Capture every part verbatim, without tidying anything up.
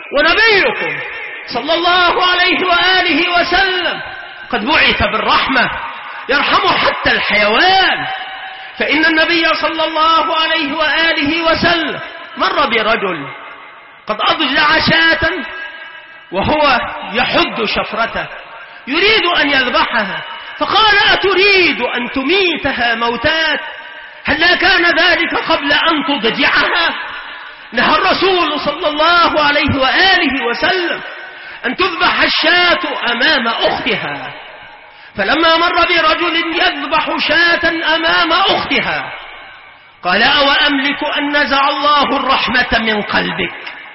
ونبيكم صلى الله عليه وآله وسلم قد بعث بالرحمة يرحم حتى الحيوان. فإن النبي صلى الله عليه وآله وسلم مر برجل قد أضجع شاة وهو يحد شفرته يريد أن يذبحها، فقال: أتريد أن تميتها موتات؟ هل كان ذلك قبل أن تضجعها؟ نهى الرسول صلى الله عليه وآله وسلم أن تذبح الشاة أمام أختها. فلما مر برجل يذبح شاة أمام أختها قال: أو أملك أن نزع الله الرحمة من قلبك؟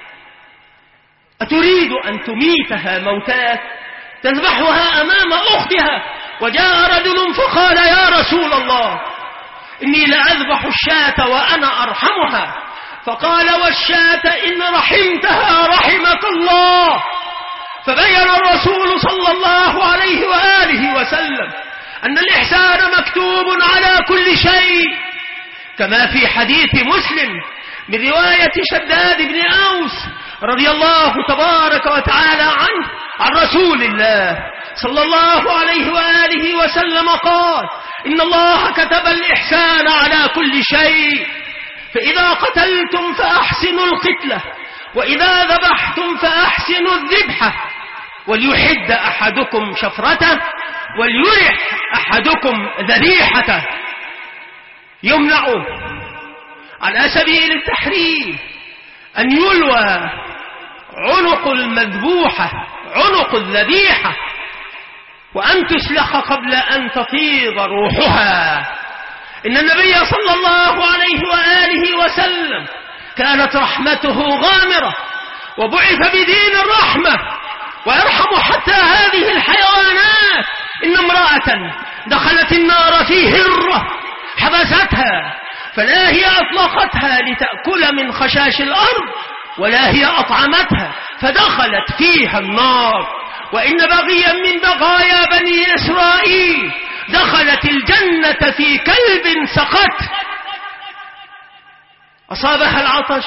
أتريد أن تميتها موتات تذبحها أمام أختها؟ وجاء رجل فقال: يا رسول الله، إني لأذبح الشاة وأنا أرحمها. فقال: والشاة إن رحمتها رحمك الله. فبين الرسول صلى الله عليه وآله وسلم أن الإحسان مكتوب على كل شيء، كما في حديث مسلم من رواية شداد بن أوس رضي الله تبارك وتعالى عنه عن رسول الله صلى الله عليه وآله وسلم قال: إن الله كتب الإحسان على كل شيء، فإذا قتلتم فأحسنوا القتلة، وإذا ذبحتم فأحسنوا الذبحة، وليحد أحدكم شفرته، وليرح أحدكم ذبيحته. يمنع على سبيل التحريم أن يلوى عنق المذبوحة، عنق الذبيحة، وأن تسلخ قبل أن تفيض روحها. إن النبي صلى الله عليه وآله وسلم كانت رحمته غامرة، وبعث بدين الرحمة ويرحم حتى هذه الحيوانات. إن امرأة دخلت النار في هرة حبستها، فلا هي أطلقتها لتأكل من خشاش الأرض، ولا هي أطعمتها فدخلت فيها النار. وإن بغيا من بغايا بني إسرائيل دخلت الجنة في كلب سقط، أصابها العطش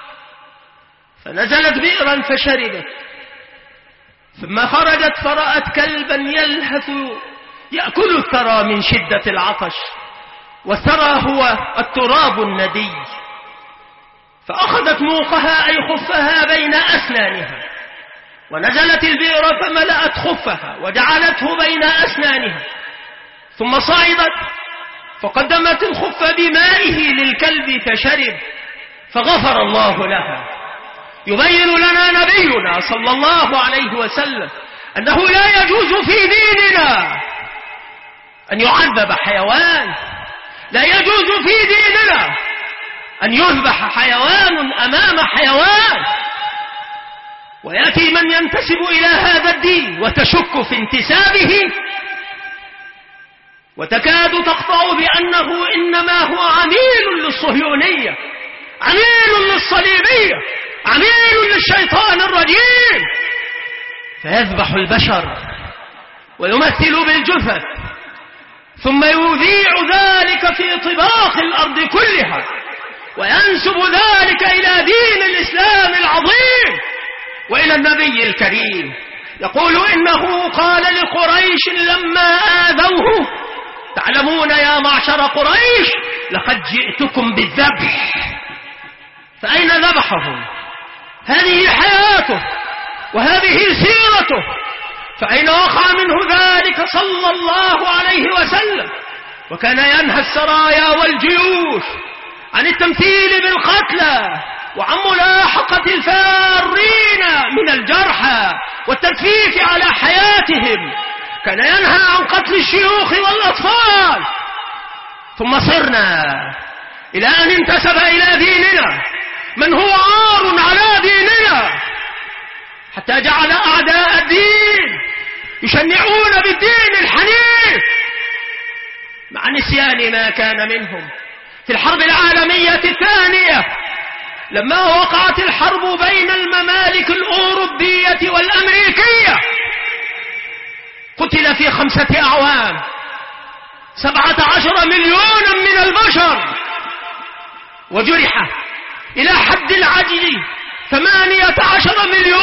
فنزلت بئرا فشربت، ثم خرجت فرأت كلبا يلهث يأكل الثرى من شدة العطش، والثرى هو التراب الندي، فأخذت موقها أي خفها بين أسنانها، ونزلت البئر فملأت خفها وجعلته بين أسنانها، ثم صعدت فقدمت الخف بمائه للكلب فشرب، فغفر الله لها. يبين لنا نبينا صلى الله عليه وسلم أنه لا يجوز في ديننا أن يعذب حيوان، لا يجوز في ديننا أن يذبح حيوان أمام حيوان. ويأتي من ينتسب إلى هذا الدين وتشك في انتسابه، وتكاد تقطع بأنه إنما هو عميل للصهيونية، عميل للصليبية، عميل للشيطان الرجيم، فيذبح البشر ويمثل بالجثث، ثم يذيع ذلك في طباق الأرض كلها، وينسب ذلك إلى دين الإسلام العظيم وإلى النبي الكريم. يقول إنه قال لقريش لما آذوه: تعلمون يا معشر قريش لقد جئتكم بالذبح. فأين ذبحهم؟ هذه حياته وهذه سيرته، فأين وقع منه ذلك صلى الله عليه وسلم؟ وكان ينهى السرايا والجيوش عن التمثيل بالقتلى وعن ملاحقة الفارين من الجرحى والتدفيف على حياتهم، كان ينهى عن قتل الشيوخ والأطفال. ثم صرنا إلى أن انتسب إلى ديننا من هو عار على ديننا، حتى جعل أعداء الدين يشنعون بالدين الحنيف مع نسيان ما كان منهم. في الحرب العالمية الثانية لما وقعت الحرب بين الممالك الأوروبية والأمريكية، قتل في خمسة أعوام سبعة عشر مليونا من البشر، وجرح إلى حد العجز ثمانية عشر مليون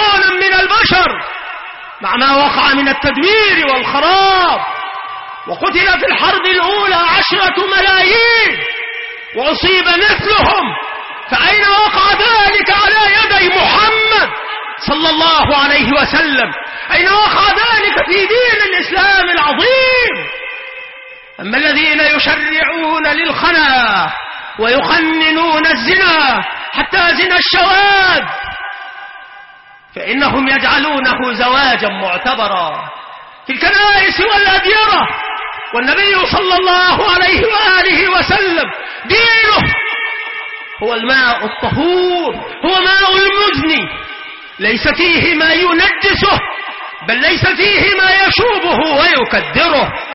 مع ما وقع من التدمير والخراب، وقتل في الحرب الأولى عشرة ملايين وأصيب مثلهم، فأين وقع ذلك على يدي محمد صلى الله عليه وسلم؟ أين وقع ذلك في دين الإسلام العظيم؟ أما الذين يشرعون للخنا ويخننون الزنا حتى زنا الشواذ فإنهم يجعلونه زواجا معتبرا في الكنائس والأديرة، والنبي صلى الله عليه وآله وسلم دينه هو الماء الطهور، هو ماء المزن، ليس فيه ما ينجسه، بل ليس فيه ما يشوبه ويكدره.